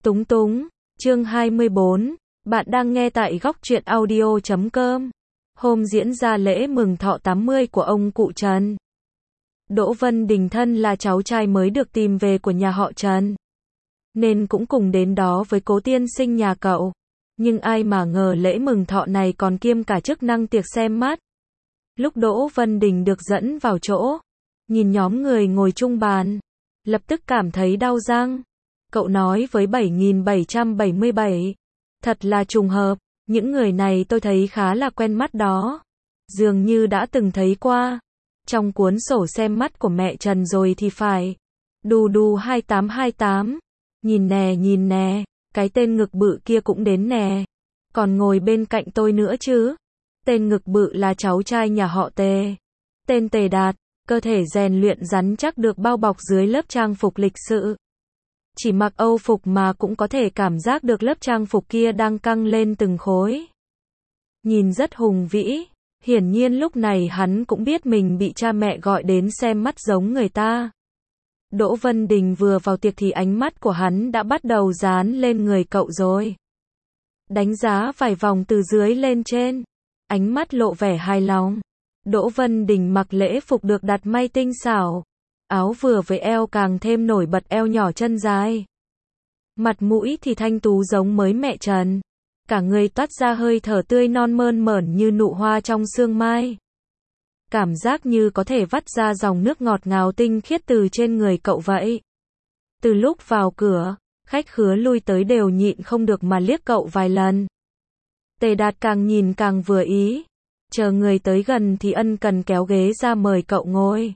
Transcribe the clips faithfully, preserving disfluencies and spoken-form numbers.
Túng túng, chương hai mươi bốn, bạn đang nghe tại góc truyện audio chấm com. Hôm diễn ra lễ mừng thọ tám mươi của ông cụ Trần. Đỗ Vân Đình thân là cháu trai mới được tìm về của nhà họ Trần, nên cũng cùng đến đó với cố tiên sinh nhà cậu. Nhưng ai mà ngờ lễ mừng thọ này còn kiêm cả chức năng tiệc xem mắt. Lúc Đỗ Vân Đình được dẫn vào chỗ, nhìn nhóm người ngồi chung bàn, lập tức cảm thấy đau răng. Cậu nói với bảy nghìn bảy trăm bảy mươi bảy, thật là trùng hợp, những người này tôi thấy khá là quen mắt đó. Dường như đã từng thấy qua trong cuốn sổ xem mắt của mẹ Trần rồi thì phải. Đù đù hai tám hai tám, nhìn nè nhìn nè, cái tên ngực bự kia cũng đến nè. Còn ngồi bên cạnh tôi nữa chứ. Tên ngực bự là cháu trai nhà họ Tề. Tên Tề Đạt, cơ thể rèn luyện rắn chắc được bao bọc dưới lớp trang phục lịch sự. Chỉ mặc âu phục mà cũng có thể cảm giác được lớp trang phục kia đang căng lên từng khối. Nhìn rất hùng vĩ, hiển nhiên lúc này hắn cũng biết mình bị cha mẹ gọi đến xem mắt giống người ta. Đỗ Vân Đình vừa vào tiệc thì ánh mắt của hắn đã bắt đầu dán lên người cậu rồi. Đánh giá vài vòng từ dưới lên trên, ánh mắt lộ vẻ hài lòng. Đỗ Vân Đình mặc lễ phục được đặt may tinh xảo. Áo vừa với eo càng thêm nổi bật eo nhỏ chân dài. Mặt mũi thì thanh tú giống mới mẹ Trần. Cả người toát ra hơi thở tươi non mơn mởn như nụ hoa trong sương mai. Cảm giác như có thể vắt ra dòng nước ngọt ngào tinh khiết từ trên người cậu vậy. Từ lúc vào cửa, khách khứa lui tới đều nhịn không được mà liếc cậu vài lần. Tề Đạt càng nhìn càng vừa ý. Chờ người tới gần thì ân cần kéo ghế ra mời cậu ngồi.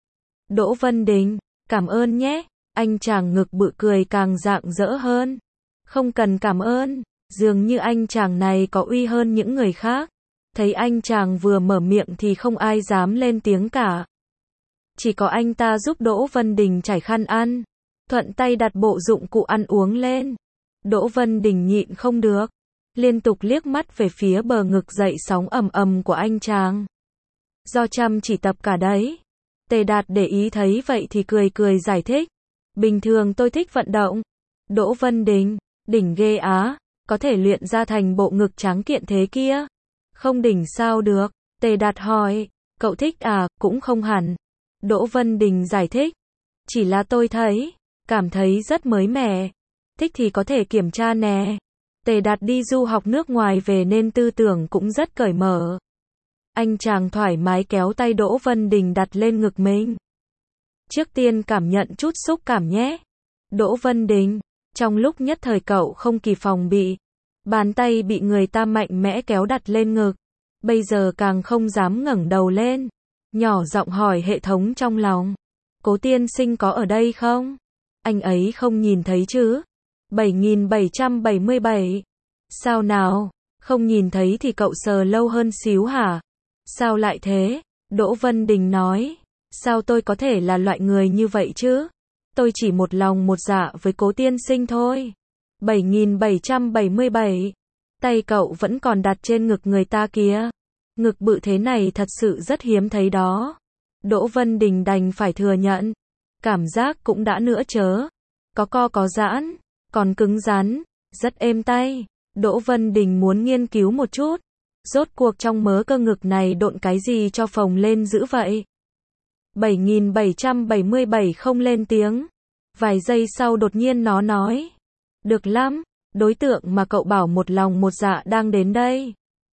Đỗ Vân Đình, cảm ơn nhé. Anh chàng ngực bự cười càng rạng rỡ hơn. Không cần cảm ơn, dường như anh chàng này có uy hơn những người khác. Thấy anh chàng vừa mở miệng thì không ai dám lên tiếng cả. Chỉ có anh ta giúp Đỗ Vân Đình trải khăn ăn, thuận tay đặt bộ dụng cụ ăn uống lên. Đỗ Vân Đình nhịn không được, liên tục liếc mắt về phía bờ ngực dậy sóng ầm ầm của anh chàng. Do chăm chỉ tập cả đấy. Tề Đạt để ý thấy vậy thì cười cười giải thích. Bình thường tôi thích vận động. Đỗ Vân Đình, đỉnh ghê á, có thể luyện ra thành bộ ngực tráng kiện thế kia. Không đỉnh sao được? Tề Đạt hỏi. Cậu thích à? Cũng không hẳn. Đỗ Vân Đình giải thích. Chỉ là tôi thấy, cảm thấy rất mới mẻ. Thích thì có thể kiểm tra nè. Tề Đạt đi du học nước ngoài về nên tư tưởng cũng rất cởi mở. Anh chàng thoải mái kéo tay Đỗ Vân Đình đặt lên ngực mình. Trước tiên cảm nhận chút xúc cảm nhé. Đỗ Vân Đình, trong lúc nhất thời cậu không kịp phòng bị, bàn tay bị người ta mạnh mẽ kéo đặt lên ngực. Bây giờ càng không dám ngẩng đầu lên. Nhỏ giọng hỏi hệ thống trong lòng. Cố tiên sinh có ở đây không? Anh ấy không nhìn thấy chứ? bảy nghìn bảy trăm bảy mươi bảy. Sao nào? Không nhìn thấy thì cậu sờ lâu hơn xíu hả? Sao lại thế? Đỗ Vân Đình nói. Sao tôi có thể là loại người như vậy chứ? Tôi chỉ một lòng một dạ với cố tiên sinh thôi. bảy nghìn bảy trăm bảy mươi bảy. Tay cậu vẫn còn đặt trên ngực người ta kìa. Ngực bự thế này thật sự rất hiếm thấy đó. Đỗ Vân Đình đành phải thừa nhận. Cảm giác cũng đã nữa chớ. Có co có giãn, còn cứng rắn, rất êm tay. Đỗ Vân Đình muốn nghiên cứu một chút. Rốt cuộc trong mớ cơ ngực này độn cái gì cho phồng lên dữ vậy? bảy nghìn bảy trăm bảy mươi bảy không lên tiếng. Vài giây sau đột nhiên nó nói. Được lắm, đối tượng mà cậu bảo một lòng một dạ đang đến đây.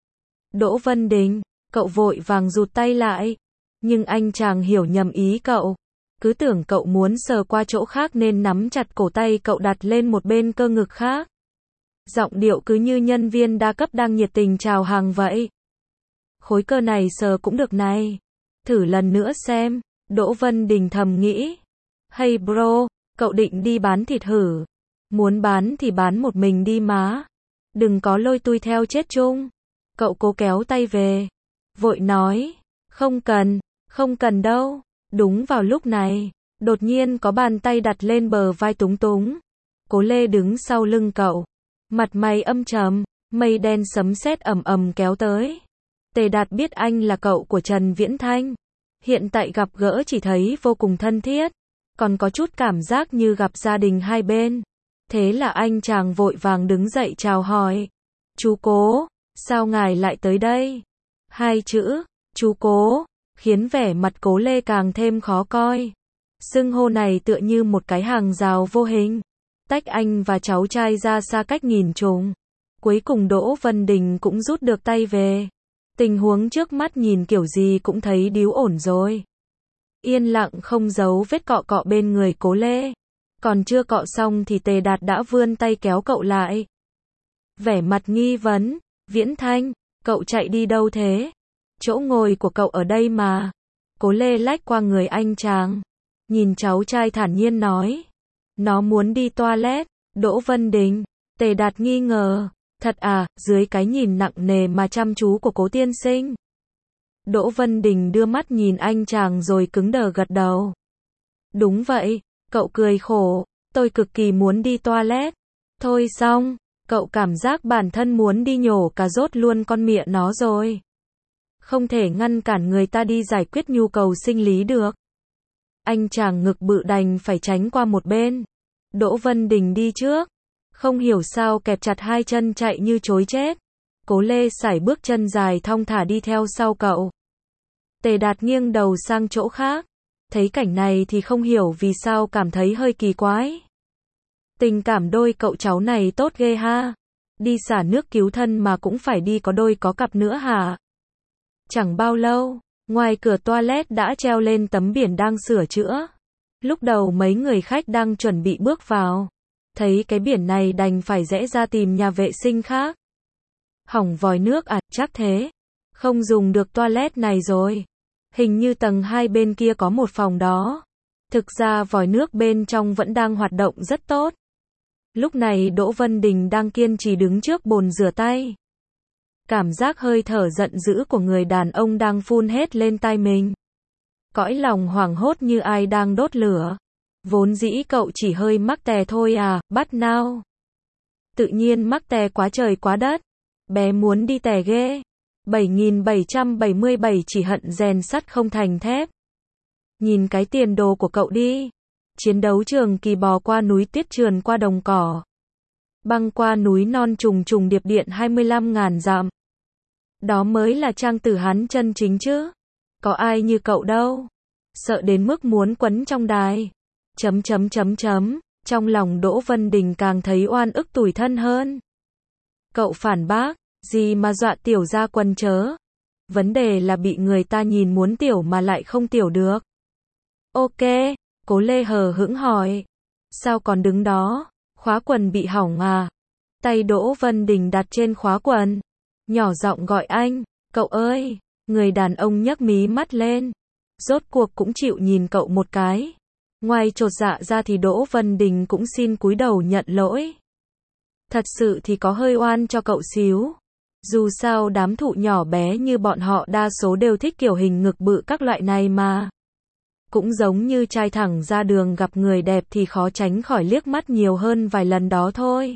Đỗ Vân Đình, cậu vội vàng rụt tay lại. Nhưng anh chàng hiểu nhầm ý cậu. Cứ tưởng cậu muốn sờ qua chỗ khác nên nắm chặt cổ tay cậu đặt lên một bên cơ ngực khác. Giọng điệu cứ như nhân viên đa cấp đang nhiệt tình chào hàng vậy. Khối cơ này sờ cũng được này. Thử lần nữa xem. Đỗ Vân Đình thầm nghĩ. Hey bro, cậu định đi bán thịt hử? Muốn bán thì bán một mình đi má. Đừng có lôi tôi theo chết chung. Cậu cố kéo tay về. Vội nói. Không cần, không cần đâu. Đúng vào lúc này, đột nhiên có bàn tay đặt lên bờ vai túng túng. Cố Lê đứng sau lưng cậu. Mặt mày âm trầm, mây đen sấm sét ầm ầm kéo tới. Tề Đạt biết anh là cậu của Trần Viễn Thanh. Hiện tại gặp gỡ chỉ thấy vô cùng thân thiết. Còn có chút cảm giác như gặp gia đình hai bên. Thế là anh chàng vội vàng đứng dậy chào hỏi. Chú Cố, sao ngài lại tới đây? Hai chữ, chú Cố, khiến vẻ mặt Cố Lê càng thêm khó coi. Xưng hô này tựa như một cái hàng rào vô hình, tách anh và cháu trai ra xa cách nghìn trùng. Cuối cùng Đỗ Vân Đình cũng rút được tay về. Tình huống trước mắt nhìn kiểu gì cũng thấy điếu ổn rồi. Yên lặng không giấu vết cọ cọ bên người Cố Lê. Còn chưa cọ xong thì Tề Đạt đã vươn tay kéo cậu lại. Vẻ mặt nghi vấn, Viễn Thanh, cậu chạy đi đâu thế? Chỗ ngồi của cậu ở đây mà. Cố Lê lách qua người anh chàng, nhìn cháu trai thản nhiên nói. Nó muốn đi toilet. Đỗ Vân Đình, Tề Đạt nghi ngờ. Thật à, dưới cái nhìn nặng nề mà chăm chú của Cố tiên sinh. Đỗ Vân Đình đưa mắt nhìn anh chàng rồi cứng đờ gật đầu. Đúng vậy, cậu cười khổ, tôi cực kỳ muốn đi toilet. Thôi xong, cậu cảm giác bản thân muốn đi nhổ cà rốt luôn con mịa nó rồi. Không thể ngăn cản người ta đi giải quyết nhu cầu sinh lý được. Anh chàng ngực bự đành phải tránh qua một bên. Đỗ Vân Đình đi trước. Không hiểu sao kẹp chặt hai chân chạy như chối chết. Cố Lê sải bước chân dài thong thả đi theo sau cậu. Tề Đạt nghiêng đầu sang chỗ khác. Thấy cảnh này thì không hiểu vì sao cảm thấy hơi kỳ quái. Tình cảm đôi cậu cháu này tốt ghê ha. Đi xả nước cứu thân mà cũng phải đi có đôi có cặp nữa hả? Chẳng bao lâu, ngoài cửa toilet đã treo lên tấm biển đang sửa chữa. Lúc đầu mấy người khách đang chuẩn bị bước vào. Thấy cái biển này đành phải rẽ ra tìm nhà vệ sinh khác. Hỏng vòi nước à, chắc thế. Không dùng được toilet này rồi. Hình như tầng hai bên kia có một phòng đó. Thực ra vòi nước bên trong vẫn đang hoạt động rất tốt. Lúc này Đỗ Vân Đình đang kiên trì đứng trước bồn rửa tay. Cảm giác hơi thở giận dữ của người đàn ông đang phun hết lên tai mình. Cõi lòng hoảng hốt như ai đang đốt lửa. Vốn dĩ cậu chỉ hơi mắc tè thôi à, bắt nào. Tự nhiên mắc tè quá trời quá đất. Bé muốn đi tè ghê. bảy nghìn bảy trăm bảy mươi bảy chỉ hận rèn sắt không thành thép. Nhìn cái tiền đồ của cậu đi. Chiến đấu trường kỳ bò qua núi tuyết trườn qua đồng cỏ. Băng qua núi non trùng trùng điệp điện hai mươi lăm ngàn dặm. Đó mới là trang tử hán chân chính chứ. Có ai như cậu đâu. Sợ đến mức muốn quấn trong đài. Chấm chấm chấm chấm. Trong lòng Đỗ Vân Đình càng thấy oan ức tủi thân hơn. Cậu phản bác. Gì mà dọa tiểu ra quần chớ. Vấn đề là bị người ta nhìn muốn tiểu mà lại không tiểu được. Ok. Cố Lê hờ hững hỏi. Sao còn đứng đó? Khóa quần bị hỏng à? Tay Đỗ Vân Đình đặt trên khóa quần. Nhỏ giọng gọi anh. Cậu ơi. Người đàn ông nhấc mí mắt lên. Rốt cuộc cũng chịu nhìn cậu một cái. Ngoài chột dạ ra thì Đỗ Vân Đình cũng xin cúi đầu nhận lỗi. Thật sự thì có hơi oan cho cậu xíu. Dù sao đám thụ nhỏ bé như bọn họ đa số đều thích kiểu hình ngực bự các loại này mà. Cũng giống như trai thẳng ra đường gặp người đẹp thì khó tránh khỏi liếc mắt nhiều hơn vài lần đó thôi.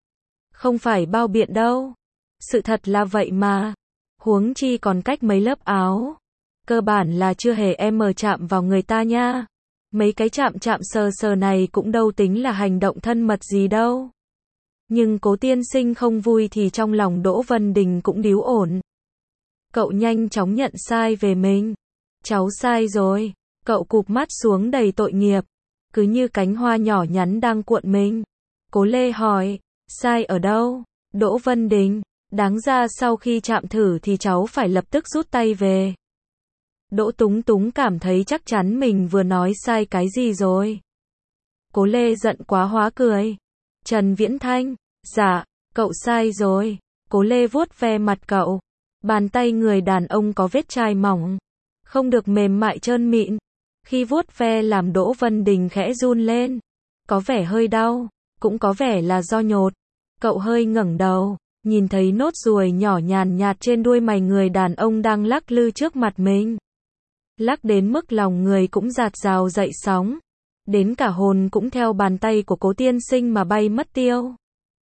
Không phải bao biện đâu. Sự thật là vậy mà. Huống chi còn cách mấy lớp áo. Cơ bản là chưa hề em mờ chạm vào người ta nha. Mấy cái chạm chạm sờ sờ này cũng đâu tính là hành động thân mật gì đâu. Nhưng Cố tiên sinh không vui thì trong lòng Đỗ Vân Đình cũng điếu ổn. Cậu nhanh chóng nhận sai về mình. Cháu sai rồi. Cậu cụp mắt xuống đầy tội nghiệp. Cứ như cánh hoa nhỏ nhắn đang cuộn mình. Cố Lê hỏi. Sai ở đâu? Đỗ Vân Đình. Đáng ra sau khi chạm thử thì cháu phải lập tức rút tay về. Đỗ Túng Túng cảm thấy chắc chắn mình vừa nói sai cái gì rồi. Cố Lê giận quá hóa cười. Trần Viễn Thanh. Dạ, cậu sai rồi. Cố Lê vuốt ve mặt cậu. Bàn tay người đàn ông có vết chai mỏng. Không được mềm mại trơn mịn. Khi vuốt ve làm Đỗ Vân Đình khẽ run lên. Có vẻ hơi đau. Cũng có vẻ là do nhột. Cậu hơi ngẩng đầu. Nhìn thấy nốt ruồi nhỏ nhàn nhạt trên đuôi mày người đàn ông đang lắc lư trước mặt mình. Lắc đến mức lòng người cũng dạt dào dậy sóng. Đến cả hồn cũng theo bàn tay của Cố tiên sinh mà bay mất tiêu.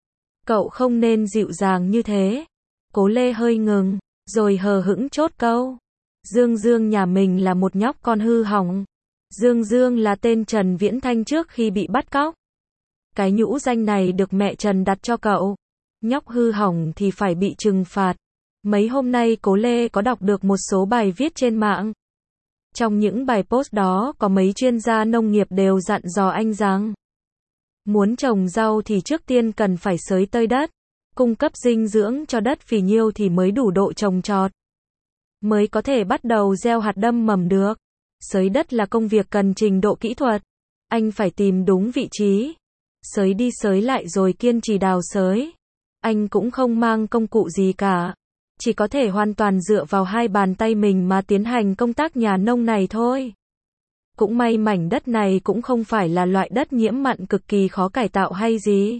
Cậu không nên dịu dàng như thế. Cố Lê hơi ngừng, rồi hờ hững chốt câu. Dương Dương nhà mình là một nhóc con hư hỏng. Dương Dương là tên Trần Viễn Thanh trước khi bị bắt cóc. Cái nhũ danh này được mẹ Trần đặt cho cậu. Nhóc hư hỏng thì phải bị trừng phạt. Mấy hôm nay Cố Lê có đọc được một số bài viết trên mạng. Trong những bài post đó có mấy chuyên gia nông nghiệp đều dặn dò anh rằng muốn trồng rau thì trước tiên cần phải xới tơi đất, cung cấp dinh dưỡng cho đất phì nhiêu thì mới đủ độ trồng trọt, mới có thể bắt đầu gieo hạt đâm mầm được. Xới đất là công việc cần trình độ kỹ thuật. Anh phải tìm đúng vị trí, xới đi xới lại rồi kiên trì đào xới. Anh cũng không mang công cụ gì cả, chỉ có thể hoàn toàn dựa vào hai bàn tay mình mà tiến hành công tác nhà nông này thôi. Cũng may mảnh đất này cũng không phải là loại đất nhiễm mặn cực kỳ khó cải tạo hay gì.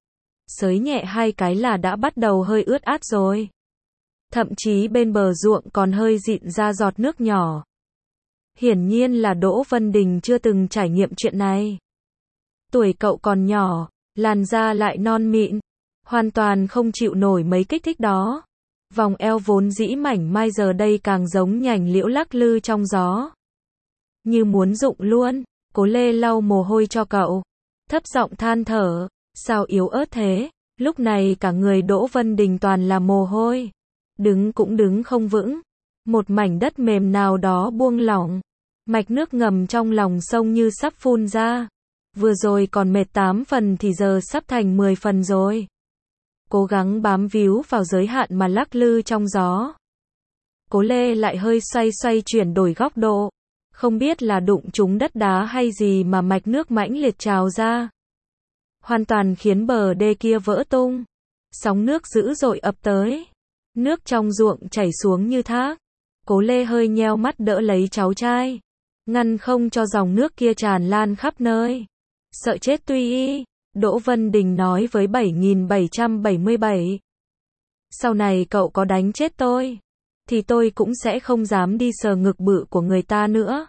Xới nhẹ hai cái là đã bắt đầu hơi ướt át rồi. Thậm chí bên bờ ruộng còn hơi dịn ra giọt nước nhỏ. Hiển nhiên là Đỗ Vân Đình chưa từng trải nghiệm chuyện này. Tuổi cậu còn nhỏ, làn da lại non mịn, hoàn toàn không chịu nổi mấy kích thích đó. Vòng eo vốn dĩ mảnh mai giờ đây càng giống nhành liễu lắc lư trong gió. Như muốn rụng luôn. Cố Lê lau mồ hôi cho cậu, thấp giọng than thở, sao yếu ớt thế. Lúc này cả người Đỗ Vân Đình toàn là mồ hôi. Đứng cũng đứng không vững. Một mảnh đất mềm nào đó buông lỏng. Mạch nước ngầm trong lòng sông như sắp phun ra. Vừa rồi còn mệt tám phần thì giờ sắp thành mười phần rồi. Cố gắng bám víu vào giới hạn mà lắc lư trong gió. Cố Lê lại hơi xoay xoay chuyển đổi góc độ. Không biết là đụng trúng đất đá hay gì mà mạch nước mãnh liệt trào ra. Hoàn toàn khiến bờ đê kia vỡ tung. Sóng nước dữ dội ập tới. Nước trong ruộng chảy xuống như thác. Cố Lê hơi nheo mắt đỡ lấy cháu trai, ngăn không cho dòng nước kia tràn lan khắp nơi. Sợ chết tuy y, Đỗ Vân Đình nói với bảy nghìn bảy trăm bảy mươi bảy. Sau này cậu có đánh chết tôi, thì tôi cũng sẽ không dám đi sờ ngực bự của người ta nữa.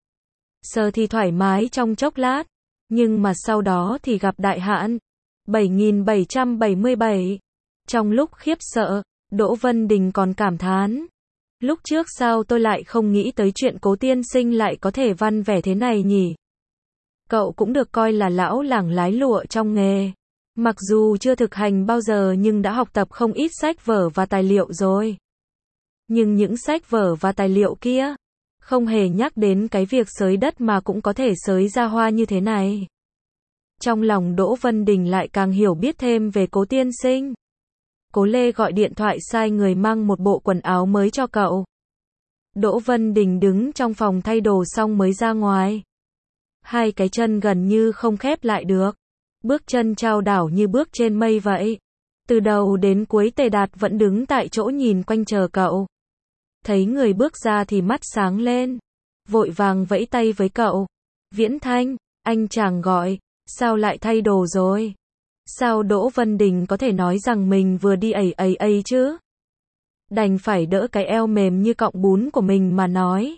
Sờ thì thoải mái trong chốc lát, nhưng mà sau đó thì gặp đại hạn. bảy nghìn bảy trăm bảy mươi bảy. Trong lúc khiếp sợ, Đỗ Vân Đình còn cảm thán. Lúc trước sao tôi lại không nghĩ tới chuyện Cố tiên sinh lại có thể văn vẻ thế này nhỉ? Cậu cũng được coi là lão làng lái lụa trong nghề. Mặc dù chưa thực hành bao giờ nhưng đã học tập không ít sách vở và tài liệu rồi. Nhưng những sách vở và tài liệu kia không hề nhắc đến cái việc xới đất mà cũng có thể xới ra hoa như thế này. Trong lòng Đỗ Vân Đình lại càng hiểu biết thêm về Cố tiên sinh. Cố Lê gọi điện thoại sai người mang một bộ quần áo mới cho cậu. Đỗ Vân Đình đứng trong phòng thay đồ xong mới ra ngoài. Hai cái chân gần như không khép lại được. Bước chân chao đảo như bước trên mây vậy. Từ đầu đến cuối Tề Đạt vẫn đứng tại chỗ nhìn quanh chờ cậu. Thấy người bước ra thì mắt sáng lên. Vội vàng vẫy tay với cậu. Viễn Thanh, anh chàng gọi, sao lại thay đồ rồi? Sao Đỗ Vân Đình có thể nói rằng mình vừa đi ẩy ẩy ẩy chứ? Đành phải đỡ cái eo mềm như cọng bún của mình mà nói.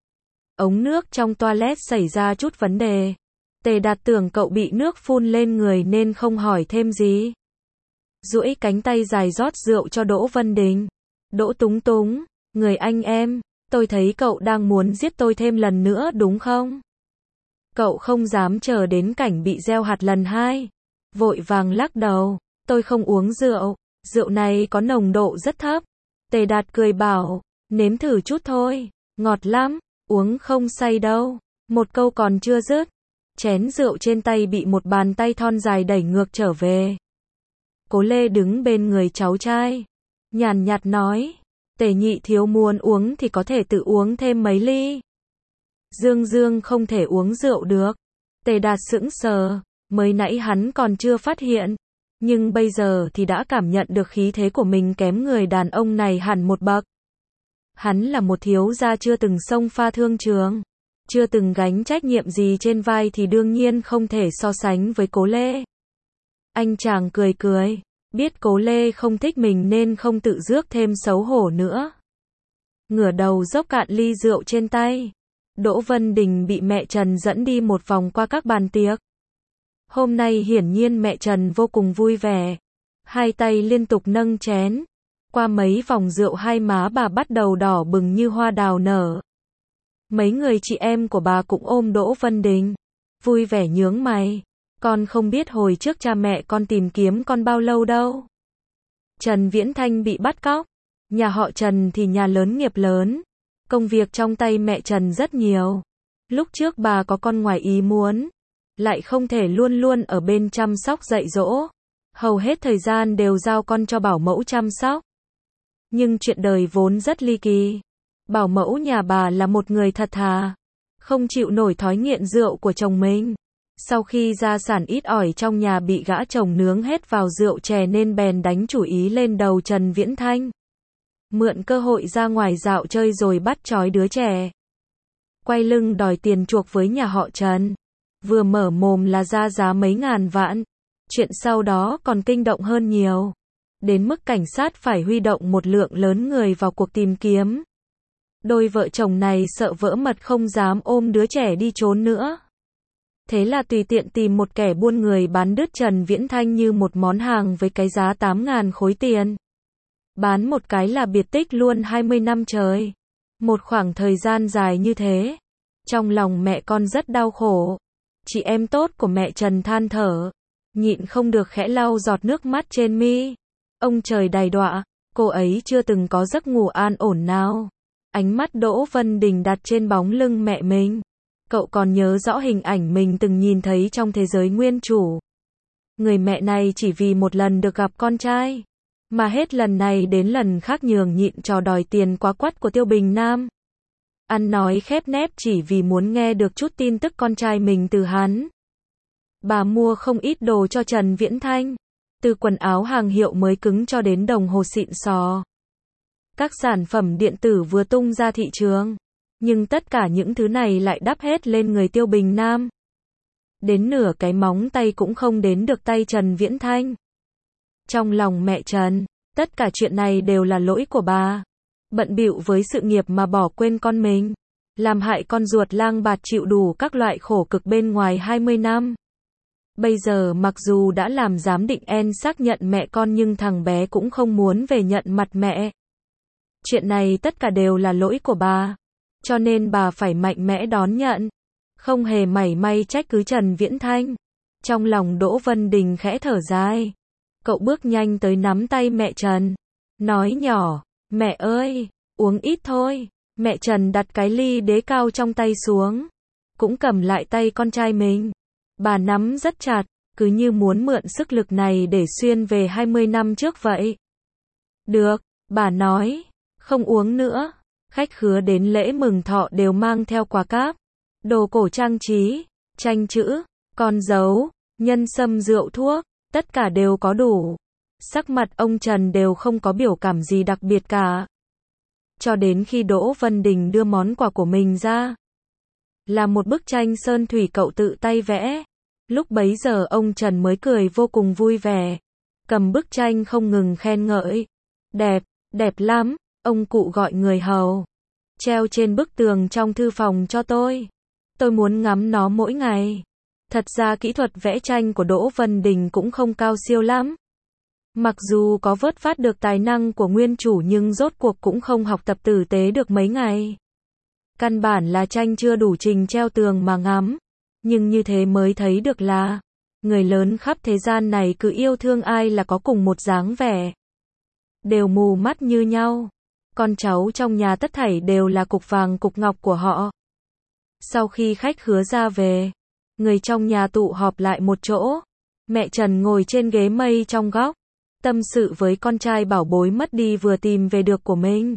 Ống nước trong toilet xảy ra chút vấn đề. Tề Đạt tưởng cậu bị nước phun lên người nên không hỏi thêm gì. Duỗi cánh tay dài rót rượu cho Đỗ Vân Đình. Đỗ Túng Túng, người anh em, tôi thấy cậu đang muốn giết tôi thêm lần nữa đúng không? Cậu không dám chờ đến cảnh bị gieo hạt lần hai. Vội vàng lắc đầu, tôi không uống rượu, rượu này có nồng độ rất thấp. Tề Đạt cười bảo, nếm thử chút thôi, ngọt lắm, uống không say đâu. Một câu còn chưa dứt, chén rượu trên tay bị một bàn tay thon dài đẩy ngược trở về. Cố Lê đứng bên người cháu trai, nhàn nhạt nói, Tề nhị thiếu muốn uống thì có thể tự uống thêm mấy ly. Dương Dương không thể uống rượu được. Tề Đạt sững sờ. Mới nãy hắn còn chưa phát hiện, nhưng bây giờ thì đã cảm nhận được khí thế của mình kém người đàn ông này hẳn một bậc. Hắn là một thiếu gia chưa từng xông pha thương trường, chưa từng gánh trách nhiệm gì trên vai thì đương nhiên không thể so sánh với Cố Lê. Anh chàng cười cười, biết Cố Lê không thích mình nên không tự rước thêm xấu hổ nữa. Ngửa đầu dốc cạn ly rượu trên tay. Đỗ Vân Đình bị mẹ Trần dẫn đi một vòng qua các bàn tiệc. Hôm nay hiển nhiên mẹ Trần vô cùng vui vẻ. Hai tay liên tục nâng chén. Qua mấy vòng rượu hai má bà bắt đầu đỏ bừng như hoa đào nở. Mấy người chị em của bà cũng ôm Đỗ Vân Đình. Vui vẻ nhướng mày. Con không biết hồi trước cha mẹ con tìm kiếm con bao lâu đâu. Trần Viễn Thanh bị bắt cóc. Nhà họ Trần thì nhà lớn nghiệp lớn. Công việc trong tay mẹ Trần rất nhiều. Lúc trước bà có con ngoài ý muốn, lại không thể luôn luôn ở bên chăm sóc dạy dỗ. Hầu hết thời gian đều giao con cho bảo mẫu chăm sóc. Nhưng chuyện đời vốn rất ly kỳ. Bảo mẫu nhà bà là một người thật thà, không chịu nổi thói nghiện rượu của chồng mình. Sau khi gia sản ít ỏi trong nhà bị gã chồng nướng hết vào rượu chè nên bèn đánh chủ ý lên đầu Trần Viễn Thanh. Mượn cơ hội ra ngoài dạo chơi rồi bắt trói đứa trẻ. Quay lưng đòi tiền chuộc với nhà họ Trần. Vừa mở mồm là ra giá mấy ngàn vạn. Chuyện sau đó còn kinh động hơn nhiều. Đến mức cảnh sát phải huy động một lượng lớn người vào cuộc tìm kiếm. Đôi vợ chồng này sợ vỡ mật không dám ôm đứa trẻ đi trốn nữa. Thế là tùy tiện tìm một kẻ buôn người bán đứt Trần Viễn Thanh như một món hàng với cái giá tám ngàn khối tiền. Bán một cái là biệt tích luôn hai mươi năm trời. Một khoảng thời gian dài như thế. Trong lòng mẹ con rất đau khổ. Chị em tốt của mẹ Trần than thở. Nhịn không được khẽ lau giọt nước mắt trên mi. Ông trời đày đọa, cô ấy chưa từng có giấc ngủ an ổn nào. Ánh mắt Đỗ Vân Đình đặt trên bóng lưng mẹ mình. Cậu còn nhớ rõ hình ảnh mình từng nhìn thấy trong thế giới nguyên chủ. Người mẹ này chỉ vì một lần được gặp con trai, mà hết lần này đến lần khác nhường nhịn trò đòi tiền quá quắt của Tiêu Bình Nam. Ăn nói khép nép chỉ vì muốn nghe được chút tin tức con trai mình từ hắn. Bà mua không ít đồ cho Trần Viễn Thanh. Từ quần áo hàng hiệu mới cứng cho đến đồng hồ xịn sò. Các sản phẩm điện tử vừa tung ra thị trường. Nhưng tất cả những thứ này lại đắp hết lên người Tiêu Bình Nam. Đến nửa cái móng tay cũng không đến được tay Trần Viễn Thanh. Trong lòng mẹ Trần, tất cả chuyện này đều là lỗi của bà. Bận bịu với sự nghiệp mà bỏ quên con mình. Làm hại con ruột lang bạt chịu đủ các loại khổ cực bên ngoài hai mươi năm. Bây giờ mặc dù đã làm giám định en xác nhận mẹ con nhưng thằng bé cũng không muốn về nhận mặt mẹ. Chuyện này tất cả đều là lỗi của bà. Cho nên bà phải mạnh mẽ đón nhận. Không hề mảy may trách cứ Trần Viễn Thanh. Trong lòng Đỗ Vân Đình khẽ thở dài. Cậu bước nhanh tới nắm tay mẹ Trần. Nói nhỏ, mẹ ơi, uống ít thôi. Mẹ Trần đặt cái ly đế cao trong tay xuống. Cũng cầm lại tay con trai mình. Bà nắm rất chặt, cứ như muốn mượn sức lực này để xuyên về hai mươi năm trước vậy. Được, bà nói, không uống nữa. Khách khứa đến lễ mừng thọ đều mang theo quà cáp, đồ cổ trang trí, tranh chữ, con dấu, nhân sâm rượu thuốc, tất cả đều có đủ. Sắc mặt ông Trần đều không có biểu cảm gì đặc biệt cả. Cho đến khi Đỗ Vân Đình đưa món quà của mình ra. Là một bức tranh sơn thủy cậu tự tay vẽ. Lúc bấy giờ ông Trần mới cười vô cùng vui vẻ. Cầm bức tranh không ngừng khen ngợi. Đẹp, đẹp lắm, ông cụ gọi người hầu. Treo trên bức tường trong thư phòng cho tôi. Tôi muốn ngắm nó mỗi ngày. Thật ra kỹ thuật vẽ tranh của Đỗ Vân Đình cũng không cao siêu lắm. Mặc dù có vớt phát được tài năng của nguyên chủ nhưng rốt cuộc cũng không học tập tử tế được mấy ngày. Căn bản là tranh chưa đủ trình treo tường mà ngắm. Nhưng như thế mới thấy được là người lớn khắp thế gian này cứ yêu thương ai là có cùng một dáng vẻ. Đều mù mắt như nhau. Con cháu trong nhà tất thảy đều là cục vàng cục ngọc của họ. Sau khi khách khứa ra về, người trong nhà tụ họp lại một chỗ. Mẹ Trần ngồi trên ghế mây trong góc, tâm sự với con trai bảo bối mất đi vừa tìm về được của mình.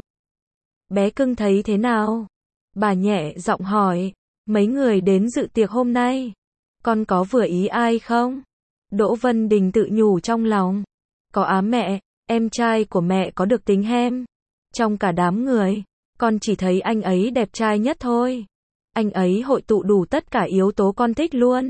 Bé cưng thấy thế nào? Bà nhẹ giọng hỏi. Mấy người đến dự tiệc hôm nay, con có vừa ý ai không? Đỗ Vân Đình tự nhủ trong lòng. Có á mẹ, em trai của mẹ có được tính hem. Trong cả đám người, con chỉ thấy anh ấy đẹp trai nhất thôi. Anh ấy hội tụ đủ tất cả yếu tố con thích luôn.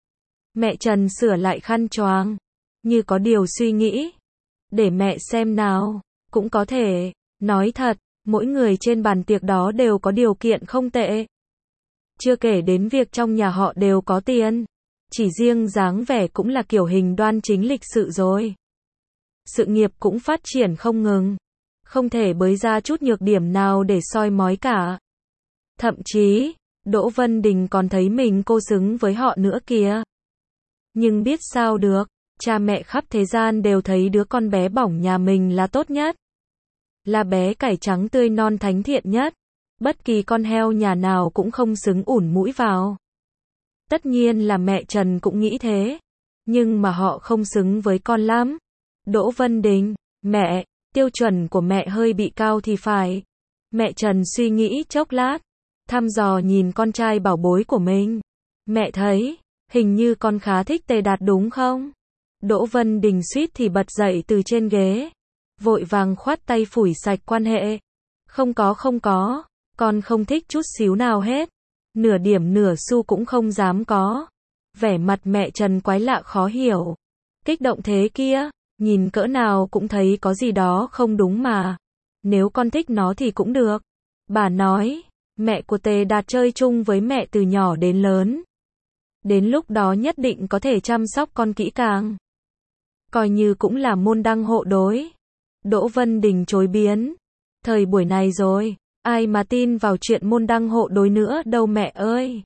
Mẹ Trần sửa lại khăn choàng, như có điều suy nghĩ. Để mẹ xem nào, cũng có thể. Nói thật, mỗi người trên bàn tiệc đó đều có điều kiện không tệ. Chưa kể đến việc trong nhà họ đều có tiền. Chỉ riêng dáng vẻ cũng là kiểu hình đoan chính lịch sự rồi. Sự nghiệp cũng phát triển không ngừng. Không thể bới ra chút nhược điểm nào để soi mói cả. Thậm chí, Đỗ Vân Đình còn thấy mình cô xứng với họ nữa kìa. Nhưng biết sao được, cha mẹ khắp thế gian đều thấy đứa con bé bỏng nhà mình là tốt nhất. Là bé cải trắng tươi non thánh thiện nhất. Bất kỳ con heo nhà nào cũng không xứng ủn mũi vào. Tất nhiên là mẹ Trần cũng nghĩ thế. Nhưng mà họ không xứng với con lắm. Đỗ Vân Đình, mẹ, tiêu chuẩn của mẹ hơi bị cao thì phải. Mẹ Trần suy nghĩ chốc lát, thăm dò nhìn con trai bảo bối của mình. Mẹ thấy, hình như con khá thích Tề Đạt đúng không? Đỗ Vân Đình suýt thì bật dậy từ trên ghế. Vội vàng khoát tay phủi sạch quan hệ. Không có không có, con không thích chút xíu nào hết. Nửa điểm nửa xu cũng không dám có. Vẻ mặt mẹ Trần quái lạ khó hiểu. Kích động thế kia, nhìn cỡ nào cũng thấy có gì đó không đúng mà. Nếu con thích nó thì cũng được. Bà nói, mẹ của Tề Đạt chơi chung với mẹ từ nhỏ đến lớn. Đến lúc đó nhất định có thể chăm sóc con kỹ càng. Coi như cũng là môn đăng hộ đối. Đỗ Vân Đình chối biến. Thời buổi này rồi, ai mà tin vào chuyện môn đăng hộ đối nữa đâu mẹ ơi.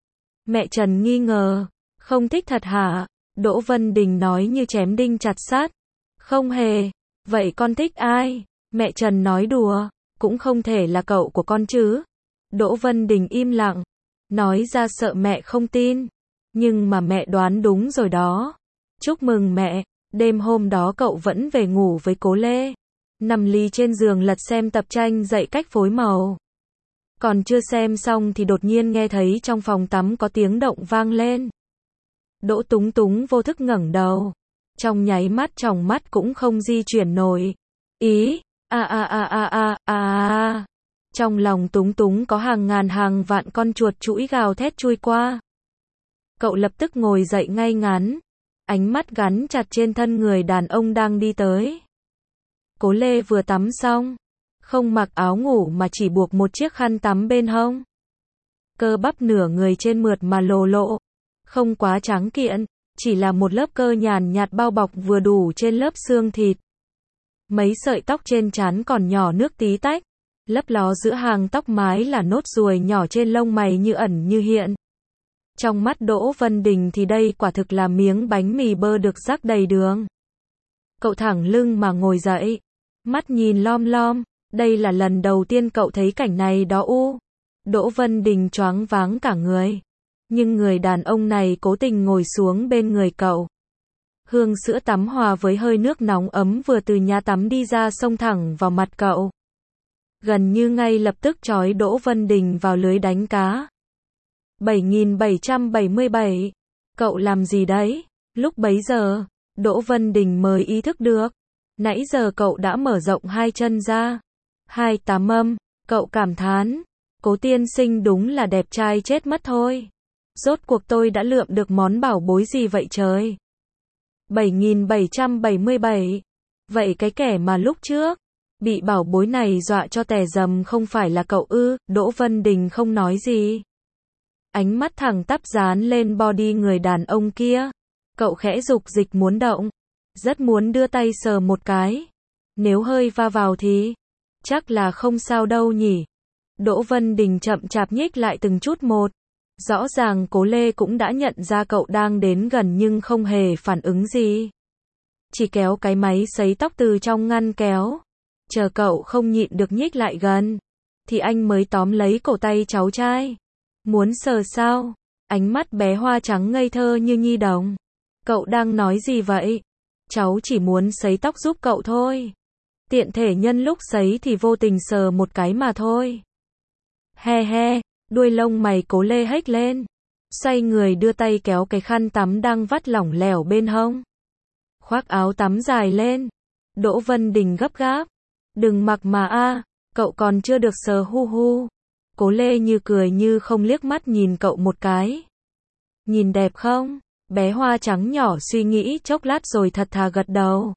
Mẹ Trần nghi ngờ, không thích thật hả? Đỗ Vân Đình nói như chém đinh chặt sắt. Không hề, vậy con thích ai? Mẹ Trần nói đùa, cũng không thể là cậu của con chứ. Đỗ Vân Đình im lặng, nói ra sợ mẹ không tin. Nhưng mà mẹ đoán đúng rồi đó. Chúc mừng mẹ, đêm hôm đó cậu vẫn về ngủ với Cố Lê. Nằm lì trên giường lật xem tập tranh dạy cách phối màu. Còn chưa xem xong thì đột nhiên nghe thấy trong phòng tắm có tiếng động vang lên. Đỗ Túng Túng vô thức ngẩng đầu. Trong nháy mắt tròng mắt cũng không di chuyển nổi. Ý, a a a a a a a. Trong lòng Túng Túng có hàng ngàn hàng vạn con chuột chũi gào thét chui qua. Cậu lập tức ngồi dậy ngay ngắn. Ánh mắt gắn chặt trên thân người đàn ông đang đi tới. Cố Lê vừa tắm xong. Không mặc áo ngủ mà chỉ buộc một chiếc khăn tắm bên hông. Cơ bắp nửa người trên mượt mà lồ lộ. Không quá trắng kiện, chỉ là một lớp cơ nhàn nhạt bao bọc vừa đủ trên lớp xương thịt. Mấy sợi tóc trên trán còn nhỏ nước tí tách. Lấp ló giữa hàng tóc mái là nốt ruồi nhỏ trên lông mày như ẩn như hiện. Trong mắt Đỗ Vân Đình thì đây quả thực là miếng bánh mì bơ được rắc đầy đường. Cậu thẳng lưng mà ngồi dậy. Mắt nhìn lom lom. Đây là lần đầu tiên cậu thấy cảnh này đó u. Đỗ Vân Đình choáng váng cả người. Nhưng người đàn ông này cố tình ngồi xuống bên người cậu. Hương sữa tắm hòa với hơi nước nóng ấm vừa từ nhà tắm đi ra xông thẳng vào mặt cậu. Gần như ngay lập tức trói Đỗ Vân Đình vào lưới đánh cá. bảy nghìn bảy trăm bảy mươi bảy. Cậu làm gì đấy? Lúc bấy giờ, Đỗ Vân Đình mới ý thức được. Nãy giờ cậu đã mở rộng hai chân ra. Hai tám âm, cậu cảm thán. Cố tiên sinh đúng là đẹp trai chết mất thôi. Rốt cuộc tôi đã lượm được món bảo bối gì vậy trời? bảy nghìn bảy trăm bảy mươi bảy. Vậy cái kẻ mà lúc trước bị bảo bối này dọa cho tè dầm không phải là cậu ư? Đỗ Vân Đình không nói gì. Ánh mắt thẳng tắp dán lên body người đàn ông kia. Cậu khẽ dục dịch muốn động. Rất muốn đưa tay sờ một cái. Nếu hơi va vào thì chắc là không sao đâu nhỉ. Đỗ Vân Đình chậm chạp nhích lại từng chút một. Rõ ràng Cố Lê cũng đã nhận ra cậu đang đến gần nhưng không hề phản ứng gì. Chỉ kéo cái máy sấy tóc từ trong ngăn kéo. Chờ cậu không nhịn được nhích lại gần. Thì anh mới tóm lấy cổ tay cháu trai. Muốn sờ sao? Ánh mắt bé hoa trắng ngây thơ như nhi đồng. Cậu đang nói gì vậy? Cháu chỉ muốn sấy tóc giúp cậu thôi. Tiện thể nhân lúc sấy thì vô tình sờ một cái mà thôi. He he, đuôi lông mày Cố Lê hếch lên. Xoay người đưa tay kéo cái khăn tắm đang vắt lỏng lẻo bên hông. Khoác áo tắm dài lên. Đỗ Vân Đình gấp gáp. Đừng mặc mà a, cậu còn chưa được sờ hu hu. Cố Lê như cười như không liếc mắt nhìn cậu một cái. Nhìn đẹp không? Bé hoa trắng nhỏ suy nghĩ chốc lát rồi thật thà gật đầu.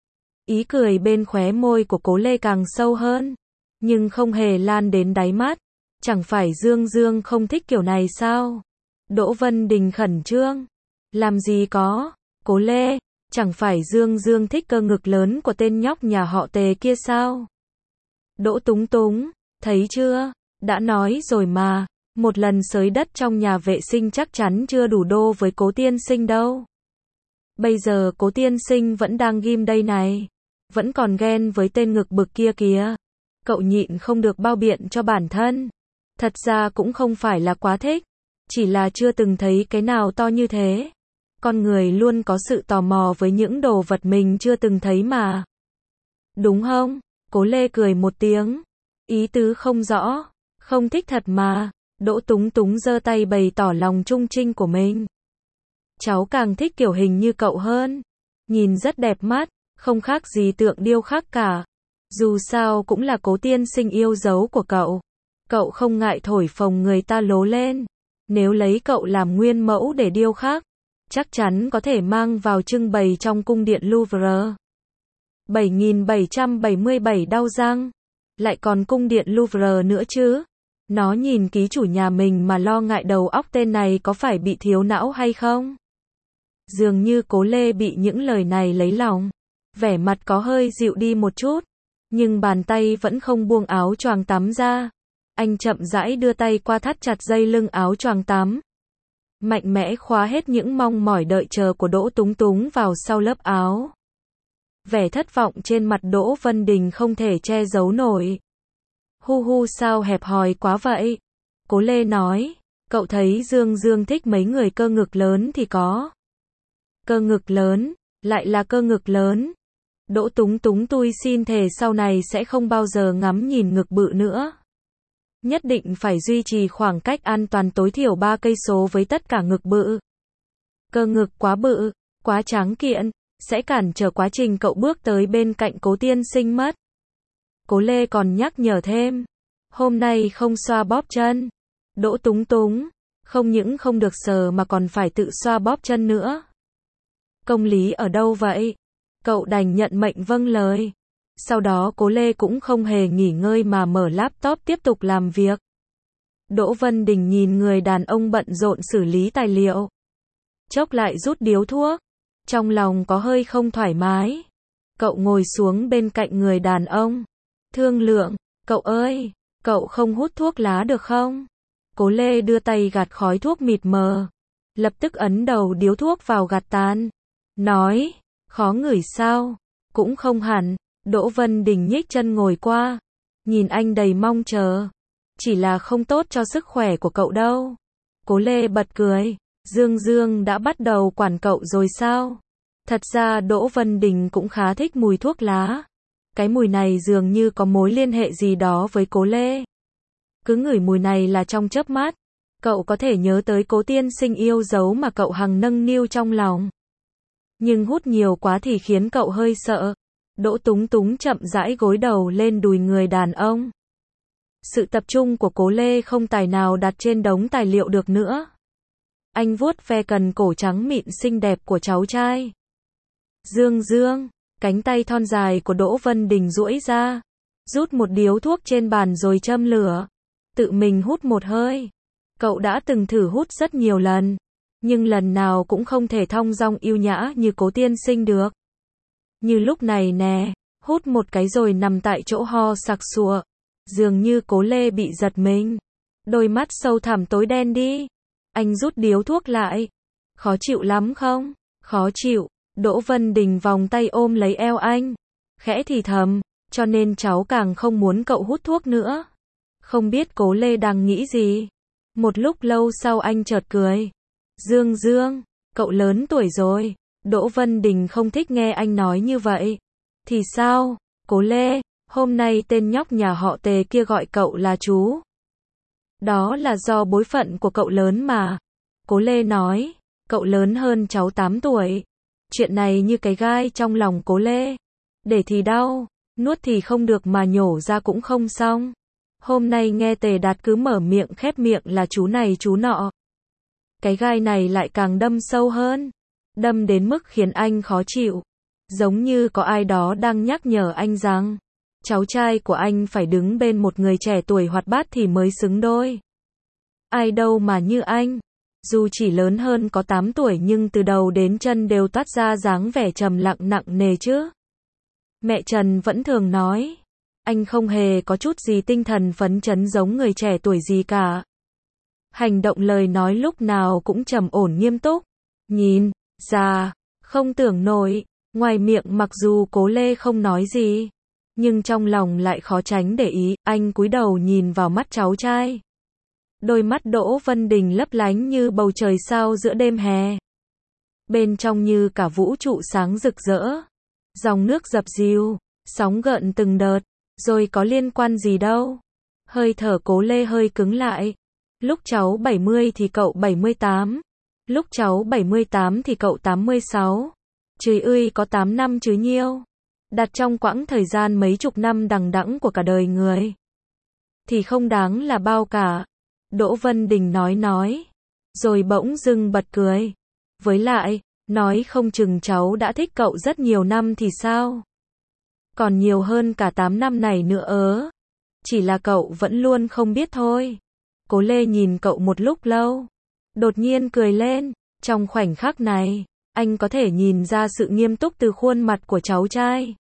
Ý cười bên khóe môi của Cố Lê càng sâu hơn. Nhưng không hề lan đến đáy mắt. Chẳng phải Dương Dương không thích kiểu này sao? Đỗ Vân Đình khẩn trương. Làm gì có? Cố Lê, chẳng phải Dương Dương thích cơ ngực lớn của tên nhóc nhà họ Tề kia sao? Đỗ Túng Túng, thấy chưa? Đã nói rồi mà, một lần xới đất trong nhà vệ sinh chắc chắn chưa đủ đô với Cố tiên sinh đâu. Bây giờ Cố tiên sinh vẫn đang ghim đây này. Vẫn còn ghen với tên ngực bực kia kìa. Cậu nhịn không được bao biện cho bản thân. Thật ra cũng không phải là quá thích. Chỉ là chưa từng thấy cái nào to như thế. Con người luôn có sự tò mò với những đồ vật mình chưa từng thấy mà. Đúng không? Cố Lê cười một tiếng. Ý tứ không rõ. Không thích thật mà. Đỗ Túng Túng giơ tay bày tỏ lòng trung trinh của mình. Cháu càng thích kiểu hình như cậu hơn. Nhìn rất đẹp mắt. Không khác gì tượng điêu khắc cả. Dù sao cũng là Cố tiên sinh yêu dấu của cậu. Cậu không ngại thổi phồng người ta lố lên. Nếu lấy cậu làm nguyên mẫu để điêu khắc, chắc chắn có thể mang vào trưng bày trong cung điện Louvre. bảy nghìn bảy trăm bảy mươi bảy đau răng. Lại còn cung điện Louvre nữa chứ. Nó nhìn ký chủ nhà mình mà lo ngại đầu óc tên này có phải bị thiếu não hay không. Dường như Cố Lê bị những lời này lấy lòng. Vẻ mặt có hơi dịu đi một chút. Nhưng bàn tay vẫn không buông áo choàng tắm ra. Anh chậm rãi đưa tay qua thắt chặt dây lưng áo choàng tắm. Mạnh mẽ khóa hết những mong mỏi đợi chờ của Đỗ Túng Túng vào sau lớp áo. Vẻ thất vọng trên mặt Đỗ Vân Đình không thể che giấu nổi. Hu hu sao hẹp hòi quá vậy? Cố Lê nói, cậu thấy Dương Dương thích mấy người cơ ngực lớn thì có. Cơ ngực lớn, lại là cơ ngực lớn. Đỗ Túng Túng tui xin thề sau này sẽ không bao giờ ngắm nhìn ngực bự nữa. Nhất định phải duy trì khoảng cách an toàn tối thiểu ba cây số với tất cả ngực bự. Cơ ngực quá bự, quá tráng kiện, sẽ cản trở quá trình cậu bước tới bên cạnh Cố tiên sinh mất. Cố Lê còn nhắc nhở thêm, hôm nay không xoa bóp chân. Đỗ Túng Túng, không những không được sờ mà còn phải tự xoa bóp chân nữa. Công lý ở đâu vậy? Cậu đành nhận mệnh vâng lời. Sau đó Cố Lê cũng không hề nghỉ ngơi mà mở laptop tiếp tục làm việc. Đỗ Vân Đình nhìn người đàn ông bận rộn xử lý tài liệu. Chốc lại rút điếu thuốc. Trong lòng có hơi không thoải mái. Cậu ngồi xuống bên cạnh người đàn ông. Thương lượng, cậu ơi, cậu không hút thuốc lá được không? Cố Lê đưa tay gạt khói thuốc mịt mờ. Lập tức ấn đầu điếu thuốc vào gạt tàn. Nói, khó ngửi sao? Cũng không hẳn. Đỗ Vân Đình nhích chân ngồi qua. Nhìn anh đầy mong chờ. Chỉ là không tốt cho sức khỏe của cậu đâu. Cố Lê bật cười. Dương Dương đã bắt đầu quản cậu rồi sao? Thật ra Đỗ Vân Đình cũng khá thích mùi thuốc lá. Cái mùi này dường như có mối liên hệ gì đó với Cố Lê. Cứ ngửi mùi này là trong chớp mắt. Cậu có thể nhớ tới Cố tiên sinh yêu dấu mà cậu hằng nâng niu trong lòng. Nhưng hút nhiều quá thì khiến cậu hơi sợ. Đỗ Túng Túng chậm rãi gối đầu lên đùi người đàn ông. Sự tập trung của Cố Lê không tài nào đặt trên đống tài liệu được nữa. Anh vuốt ve cần cổ trắng mịn xinh đẹp của cháu trai. Dương Dương, cánh tay thon dài của Đỗ Vân Đình duỗi ra, rút một điếu thuốc trên bàn rồi châm lửa, tự mình hút một hơi. Cậu đã từng thử hút rất nhiều lần, nhưng lần nào cũng không thể thong dong yêu nhã như Cố tiên sinh được. Như lúc này nè, hút một cái rồi nằm tại chỗ ho sặc sụa. Dường như Cố Lê bị giật mình. Đôi mắt sâu thẳm tối đen đi. Anh rút điếu thuốc lại. Khó chịu lắm không? Khó chịu. Đỗ Vân Đình vòng tay ôm lấy eo anh. Khẽ thì thầm, cho nên cháu càng không muốn cậu hút thuốc nữa. Không biết Cố Lê đang nghĩ gì. Một lúc lâu sau anh chợt cười. Dương Dương, cậu lớn tuổi rồi. Đỗ Vân Đình không thích nghe anh nói như vậy. Thì sao? Cố Lê, hôm nay tên nhóc nhà họ Tề kia gọi cậu là chú. Đó là do bối phận của cậu lớn mà. Cố Lê nói, cậu lớn hơn cháu tám tuổi. Chuyện này như cái gai trong lòng Cố Lê. Để thì đau, nuốt thì không được mà nhổ ra cũng không xong. Hôm nay nghe Tề Đạt cứ mở miệng khép miệng là chú này chú nọ. Cái gai này lại càng đâm sâu hơn. Đâm đến mức khiến anh khó chịu. Giống như có ai đó đang nhắc nhở anh rằng cháu trai của anh phải đứng bên một người trẻ tuổi hoạt bát thì mới xứng đôi. Ai đâu mà như anh. Dù chỉ lớn hơn có tám tuổi nhưng từ đầu đến chân đều toát ra dáng vẻ trầm lặng nặng nề chứ. Mẹ Trần vẫn thường nói, anh không hề có chút gì tinh thần phấn chấn giống người trẻ tuổi gì cả. Hành động lời nói lúc nào cũng trầm ổn nghiêm túc. Nhìn ra, Không tưởng nổi, ngoài miệng mặc dù Cố Lê không nói gì, nhưng trong lòng lại khó tránh để ý, anh cúi đầu nhìn vào mắt cháu trai. Đôi mắt Đỗ Vân Đình lấp lánh như bầu trời sao giữa đêm hè. Bên trong như cả vũ trụ sáng rực rỡ. Dòng nước dập dìu, sóng gợn từng đợt, rồi có liên quan gì đâu. Hơi thở Cố Lê hơi cứng lại. Lúc cháu bảy mươi thì cậu bảy mươi tám. Lúc cháu bảy mươi tám thì cậu tám mươi sáu. Trời ơi có tám năm chứ nhiêu. Đặt trong quãng thời gian mấy chục năm đằng đẵng của cả đời người. Thì không đáng là bao cả. Đỗ Vân Đình nói nói. Rồi bỗng dưng bật cười. Với lại, nói không chừng cháu đã thích cậu rất nhiều năm thì sao? Còn nhiều hơn cả tám năm này nữa ớ. Chỉ là cậu vẫn luôn không biết thôi. Cố Lê nhìn cậu một lúc lâu. Đột nhiên cười lên. Trong khoảnh khắc này, anh có thể nhìn ra sự nghiêm túc từ khuôn mặt của cháu trai.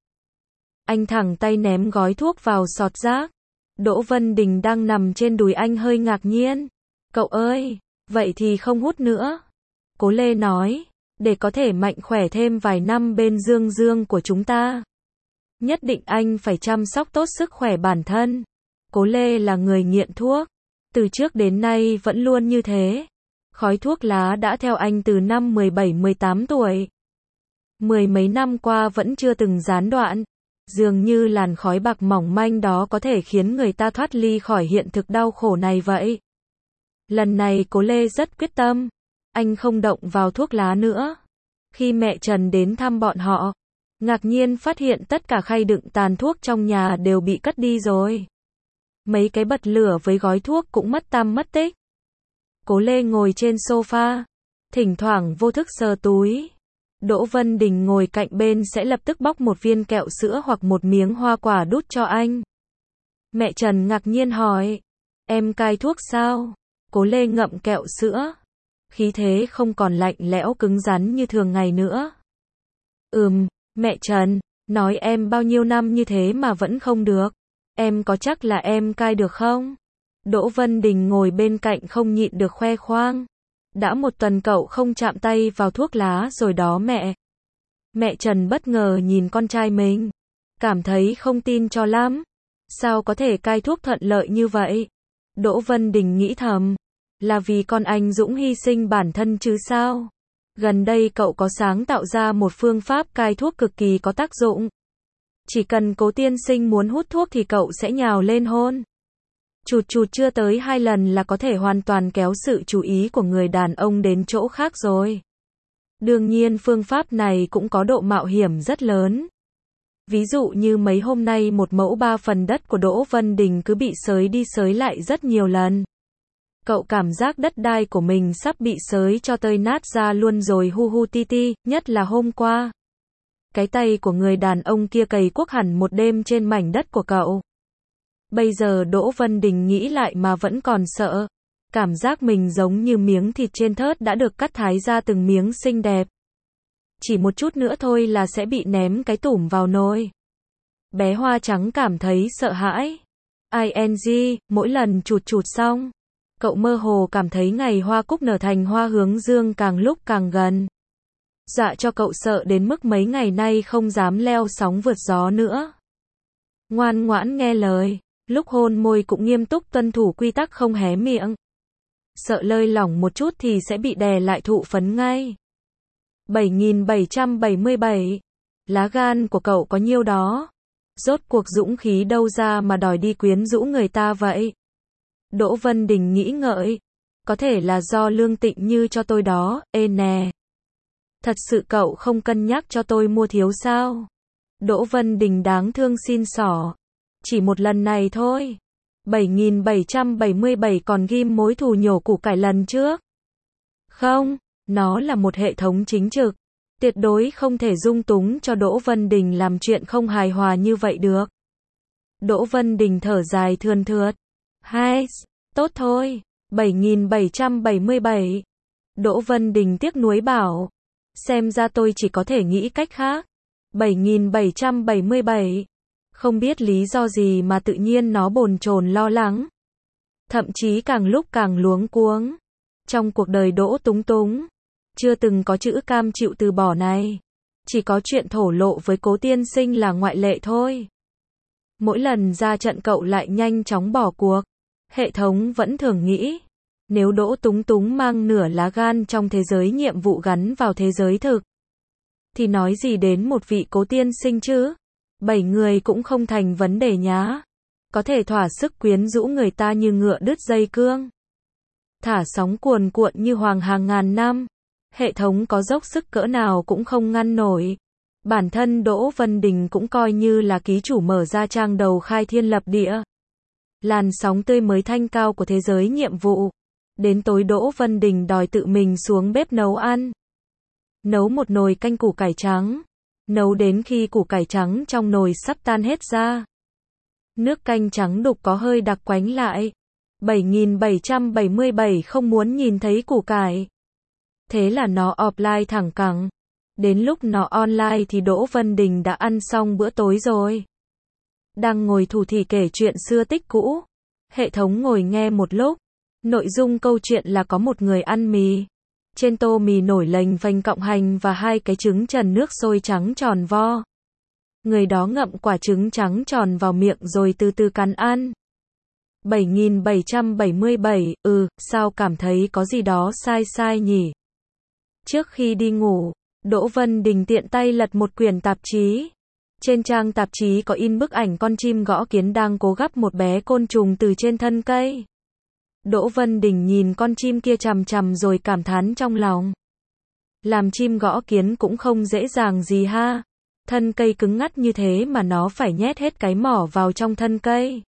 Anh thẳng tay ném gói thuốc vào sọt rác. Đỗ Vân Đình đang nằm trên đùi anh hơi ngạc nhiên. Cậu ơi, vậy thì không hút nữa. Cố Lê nói, để có thể mạnh khỏe thêm vài năm bên Dương Dương của chúng ta. Nhất định anh phải chăm sóc tốt sức khỏe bản thân. Cố Lê là người nghiện thuốc. Từ trước đến nay vẫn luôn như thế. Khói thuốc lá đã theo anh từ năm mười bảy mười tám tuổi. Mười mấy năm qua vẫn chưa từng gián đoạn. Dường như làn khói bạc mỏng manh đó có thể khiến người ta thoát ly khỏi hiện thực đau khổ này vậy. Lần này Cố Lê rất quyết tâm. Anh không động vào thuốc lá nữa. Khi mẹ Trần đến thăm bọn họ, ngạc nhiên phát hiện tất cả khay đựng tàn thuốc trong nhà đều bị cất đi rồi. Mấy cái bật lửa với gói thuốc cũng mất tăm mất tích. Cố Lê ngồi trên sofa, thỉnh thoảng vô thức sờ túi. Đỗ Vân Đình ngồi cạnh bên sẽ lập tức bóc một viên kẹo sữa hoặc một miếng hoa quả đút cho anh. Mẹ Trần ngạc nhiên hỏi, em cai thuốc sao? Cố Lê ngậm kẹo sữa. Khí thế không còn lạnh lẽo cứng rắn như thường ngày nữa. Ừm, mẹ Trần, nói em bao nhiêu năm như thế mà vẫn không được. Em có chắc là em cai được không? Đỗ Vân Đình ngồi bên cạnh không nhịn được khoe khoang. Đã một tuần cậu không chạm tay vào thuốc lá rồi đó mẹ. Mẹ Trần bất ngờ nhìn con trai mình. Cảm thấy không tin cho lắm. Sao có thể cai thuốc thuận lợi như vậy? Đỗ Vân Đình nghĩ thầm. Là vì con anh Dũng hy sinh bản thân chứ sao? Gần đây cậu có sáng tạo ra một phương pháp cai thuốc cực kỳ có tác dụng. Chỉ cần Cố tiên sinh muốn hút thuốc thì cậu sẽ nhào lên hôn. Chụt chụt chưa tới hai lần là có thể hoàn toàn kéo sự chú ý của người đàn ông đến chỗ khác rồi. Đương nhiên phương pháp này cũng có độ mạo hiểm rất lớn. Ví dụ như mấy hôm nay một mẫu ba phần đất của Đỗ Vân Đình cứ bị xới đi xới lại rất nhiều lần. Cậu cảm giác đất đai của mình sắp bị xới cho tơi nát ra luôn rồi hu hu ti ti, nhất là hôm qua. Cái tay của người đàn ông kia cày cuốc hẳn một đêm trên mảnh đất của cậu. Bây giờ Đỗ Vân Đình nghĩ lại mà vẫn còn sợ. Cảm giác mình giống như miếng thịt trên thớt đã được cắt thái ra từng miếng xinh đẹp. Chỉ một chút nữa thôi là sẽ bị ném cái tủm vào nồi. Bé Hoa Trắng cảm thấy sợ hãi. i en giê, mỗi lần chụt chụt xong, cậu mơ hồ cảm thấy ngày hoa cúc nở thành hoa hướng dương càng lúc càng gần. Dọa cho cậu sợ đến mức mấy ngày nay không dám leo sóng vượt gió nữa. Ngoan ngoãn nghe lời, lúc hôn môi cũng nghiêm túc tuân thủ quy tắc không hé miệng. Sợ lơi lỏng một chút thì sẽ bị đè lại thụ phấn ngay. bảy nghìn bảy trăm bảy mươi bảy. Lá gan của cậu có nhiêu đó. Rốt cuộc dũng khí đâu ra mà đòi đi quyến rũ người ta vậy? Đỗ Vân Đình nghĩ ngợi. Có thể là do Lương Tịnh Như cho tôi đó, ê nè. Thật sự cậu không cân nhắc cho tôi mua thiếu sao? Đỗ Vân Đình đáng thương xin xỏ. Chỉ một lần này thôi. bảy nghìn bảy trăm bảy mươi bảy còn ghim mối thù nhổ củ cải lần trước. Không, nó là một hệ thống chính trực. Tuyệt đối không thể dung túng cho Đỗ Vân Đình làm chuyện không hài hòa như vậy được. Đỗ Vân Đình thở dài thườn thượt. Hai, tốt thôi, bảy nghìn bảy trăm bảy mươi bảy. Đỗ Vân Đình tiếc nuối bảo. Xem ra tôi chỉ có thể nghĩ cách khác. bảy nghìn bảy trăm bảy mươi bảy. Không biết lý do gì mà tự nhiên nó bồn chồn lo lắng. Thậm chí càng lúc càng luống cuống. Trong cuộc đời Đỗ Túng Túng, Chưa từng có chữ cam chịu từ bỏ này. Chỉ có chuyện thổ lộ với Cố tiên sinh là ngoại lệ thôi. Mỗi lần ra trận cậu lại nhanh chóng bỏ cuộc. Hệ thống vẫn thường nghĩ, nếu Đỗ Túng Túng mang nửa lá gan trong thế giới nhiệm vụ gắn vào thế giới thực, thì nói gì đến một vị Cố tiên sinh chứ? Bảy người cũng không thành vấn đề nhá. Có thể thỏa sức quyến rũ người ta như ngựa đứt dây cương. Thả sóng cuồn cuộn như hoàng hàng ngàn năm. Hệ thống có dốc sức cỡ nào cũng không ngăn nổi. Bản thân Đỗ Vân Đình cũng coi như là ký chủ mở ra trang đầu khai thiên lập địa. Làn sóng tươi mới thanh cao của thế giới nhiệm vụ. Đến tối Đỗ Vân Đình đòi tự mình xuống bếp nấu ăn. Nấu một nồi canh củ cải trắng. Nấu đến khi củ cải trắng trong nồi sắp tan hết ra. Nước canh trắng đục có hơi đặc quánh lại. bảy nghìn bảy trăm bảy mươi bảy không muốn nhìn thấy củ cải. Thế là nó offline thẳng cẳng. Đến lúc nó online thì Đỗ Vân Đình đã ăn xong bữa tối rồi. Đang ngồi thủ thỉ kể chuyện xưa tích cũ. Hệ thống ngồi nghe một lúc. Nội dung câu chuyện là có một người ăn mì. Trên tô mì nổi lềnh phềnh cọng hành và hai cái trứng trần nước sôi trắng tròn vo. Người đó ngậm quả trứng trắng tròn vào miệng rồi từ từ cắn ăn. bảy nghìn bảy trăm bảy mươi bảy, ừ, sao cảm thấy có gì đó sai sai nhỉ? Trước khi đi ngủ, Đỗ Vân Đình tiện tay lật một quyển tạp chí. Trên trang tạp chí có in bức ảnh con chim gõ kiến đang cố gắp một bé côn trùng từ trên thân cây. Đỗ Vân Đình nhìn con chim kia chằm chằm rồi cảm thán trong lòng. Làm chim gõ kiến cũng không dễ dàng gì ha. Thân cây cứng ngắt như thế mà nó phải nhét hết cái mỏ vào trong thân cây.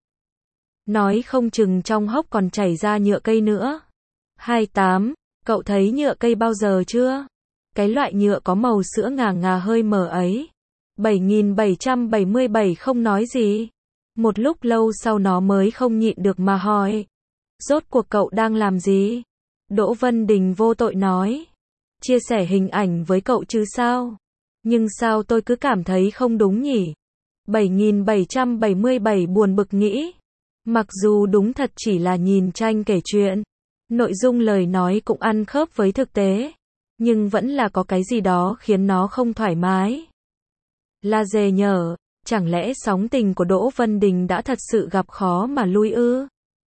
Nói không chừng trong hốc còn chảy ra nhựa cây nữa. hai mươi tám. Cậu thấy nhựa cây bao giờ chưa? Cái loại nhựa có màu sữa ngà ngà hơi mờ ấy. bảy nghìn bảy trăm bảy mươi bảy không nói gì. Một lúc lâu sau nó mới không nhịn được mà hỏi. Rốt cuộc cậu đang làm gì? Đỗ Vân Đình vô tội nói. Chia sẻ hình ảnh với cậu chứ sao? Nhưng sao tôi cứ cảm thấy không đúng nhỉ? bảy nghìn bảy trăm bảy mươi bảy buồn bực nghĩ. Mặc dù đúng thật chỉ là nhìn tranh kể chuyện. Nội dung lời nói cũng ăn khớp với thực tế. Nhưng vẫn là có cái gì đó khiến nó không thoải mái. La dề nhở, chẳng lẽ sóng tình của Đỗ Vân Đình đã thật sự gặp khó mà lui ư?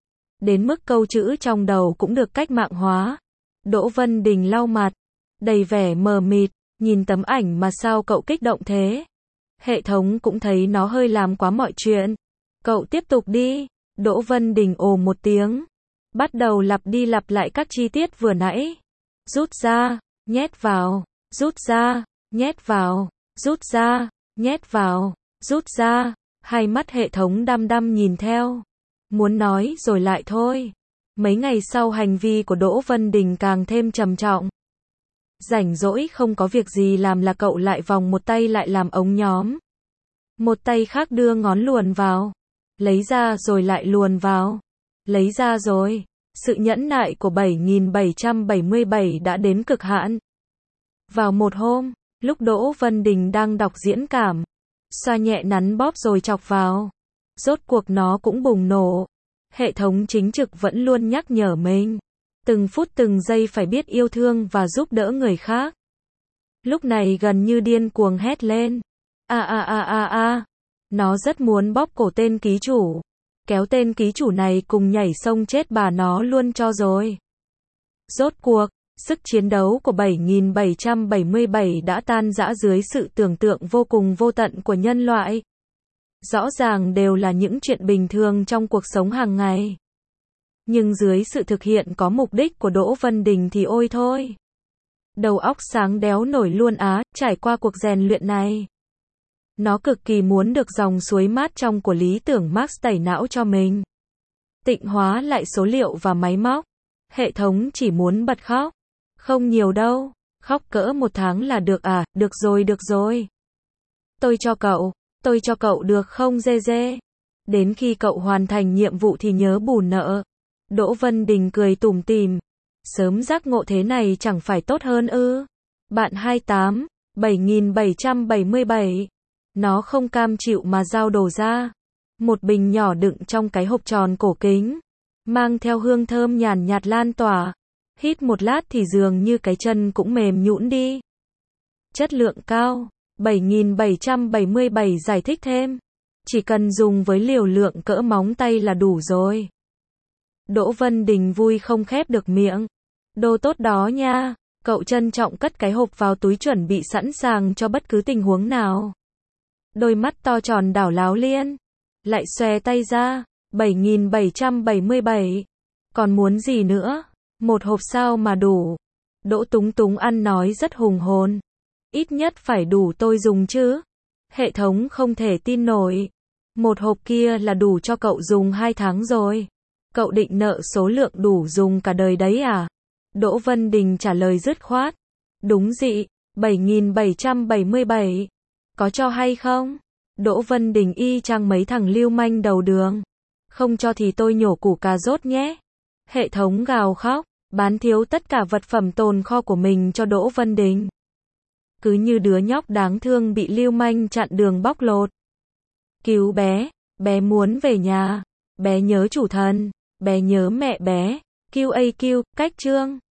Đến mức câu chữ trong đầu cũng được cách mạng hóa. Đỗ Vân Đình lau mặt, đầy vẻ mờ mịt, nhìn tấm ảnh mà sao cậu kích động thế? Hệ thống cũng thấy nó hơi làm quá mọi chuyện. Cậu tiếp tục đi. Đỗ Vân Đình ồ một tiếng. Bắt đầu lặp đi lặp lại các chi tiết vừa nãy. Rút ra, nhét vào, rút ra, nhét vào, rút ra, nhét vào, rút ra. Hai mắt hệ thống đăm đăm nhìn theo. Muốn nói rồi lại thôi. Mấy ngày sau hành vi của Đỗ Vân Đình càng thêm trầm trọng. Rảnh rỗi không có việc gì làm là cậu lại vòng một tay lại làm ống nhóm. Một tay khác đưa ngón luồn vào. Lấy ra rồi lại luồn vào. Lấy ra rồi. Sự nhẫn nại của bảy nghìn bảy trăm bảy mươi bảy đã đến cực hạn. Vào một hôm, lúc Đỗ Vân Đình đang đọc diễn cảm, xoa nhẹ nắn bóp rồi chọc vào. Rốt cuộc nó cũng bùng nổ. Hệ thống chính trực vẫn luôn nhắc nhở mình. Từng phút từng giây phải biết yêu thương và giúp đỡ người khác. Lúc này gần như điên cuồng hét lên. A a a a a. Nó rất muốn bóp cổ tên ký chủ. Kéo tên ký chủ này cùng nhảy sông chết bà nó luôn cho rồi. Rốt cuộc, sức chiến đấu của bảy nghìn bảy trăm bảy mươi bảy đã tan rã dưới sự tưởng tượng vô cùng vô tận của nhân loại. Rõ ràng đều là những chuyện bình thường trong cuộc sống hàng ngày. Nhưng dưới sự thực hiện có mục đích của Đỗ Vân Đình thì ôi thôi. Đầu óc sáng đéo nổi luôn á, trải qua cuộc rèn luyện này. Nó cực kỳ muốn được dòng suối mát trong của lý tưởng Marx tẩy não cho mình. Tịnh hóa lại số liệu và máy móc. Hệ thống chỉ muốn bật khóc. Không nhiều đâu. Khóc cỡ một tháng là được à, được rồi được rồi. Tôi cho cậu, tôi cho cậu được không dê dê. Đến khi cậu hoàn thành nhiệm vụ thì nhớ bù nợ. Đỗ Vân Đình cười tủm tỉm. Sớm giác ngộ thế này chẳng phải tốt hơn ư? Bạn hai mươi tám, bảy nghìn bảy trăm bảy mươi bảy. Nó không cam chịu mà giao đồ ra. Một bình nhỏ đựng trong cái hộp tròn cổ kính. Mang theo hương thơm nhàn nhạt lan tỏa. Hít một lát thì dường như cái chân cũng mềm nhũn đi. Chất lượng cao. bảy nghìn bảy trăm bảy mươi bảy giải thích thêm. Chỉ cần dùng với liều lượng cỡ móng tay là đủ rồi. Đỗ Vân Đình vui không khép được miệng. Đồ tốt đó nha. Cậu trân trọng cất cái hộp vào túi chuẩn bị sẵn sàng cho bất cứ tình huống nào. Đôi mắt to tròn đảo láo liên. Lại xòe tay ra. bảy nghìn bảy trăm bảy mươi bảy. Còn muốn gì nữa? Một hộp sao mà đủ? Đỗ Túng Túng ăn nói rất hùng hồn. Ít nhất phải đủ tôi dùng chứ. Hệ thống không thể tin nổi. Một hộp kia là đủ cho cậu dùng hai tháng rồi. Cậu định nợ số lượng đủ dùng cả đời đấy à? Đỗ Vân Đình trả lời dứt khoát. Đúng dị, bảy nghìn bảy trăm bảy mươi bảy. Có cho hay không? Đỗ Vân Đình y chang mấy thằng lưu manh đầu đường. Không cho thì tôi nhổ củ cà rốt nhé. Hệ thống gào khóc, bán thiếu tất cả vật phẩm tồn kho của mình cho Đỗ Vân Đình. Cứ như đứa nhóc đáng thương bị lưu manh chặn đường bóc lột. Cứu bé, bé muốn về nhà, bé nhớ chủ thân, bé nhớ mẹ bé. quy a quy, cách chương.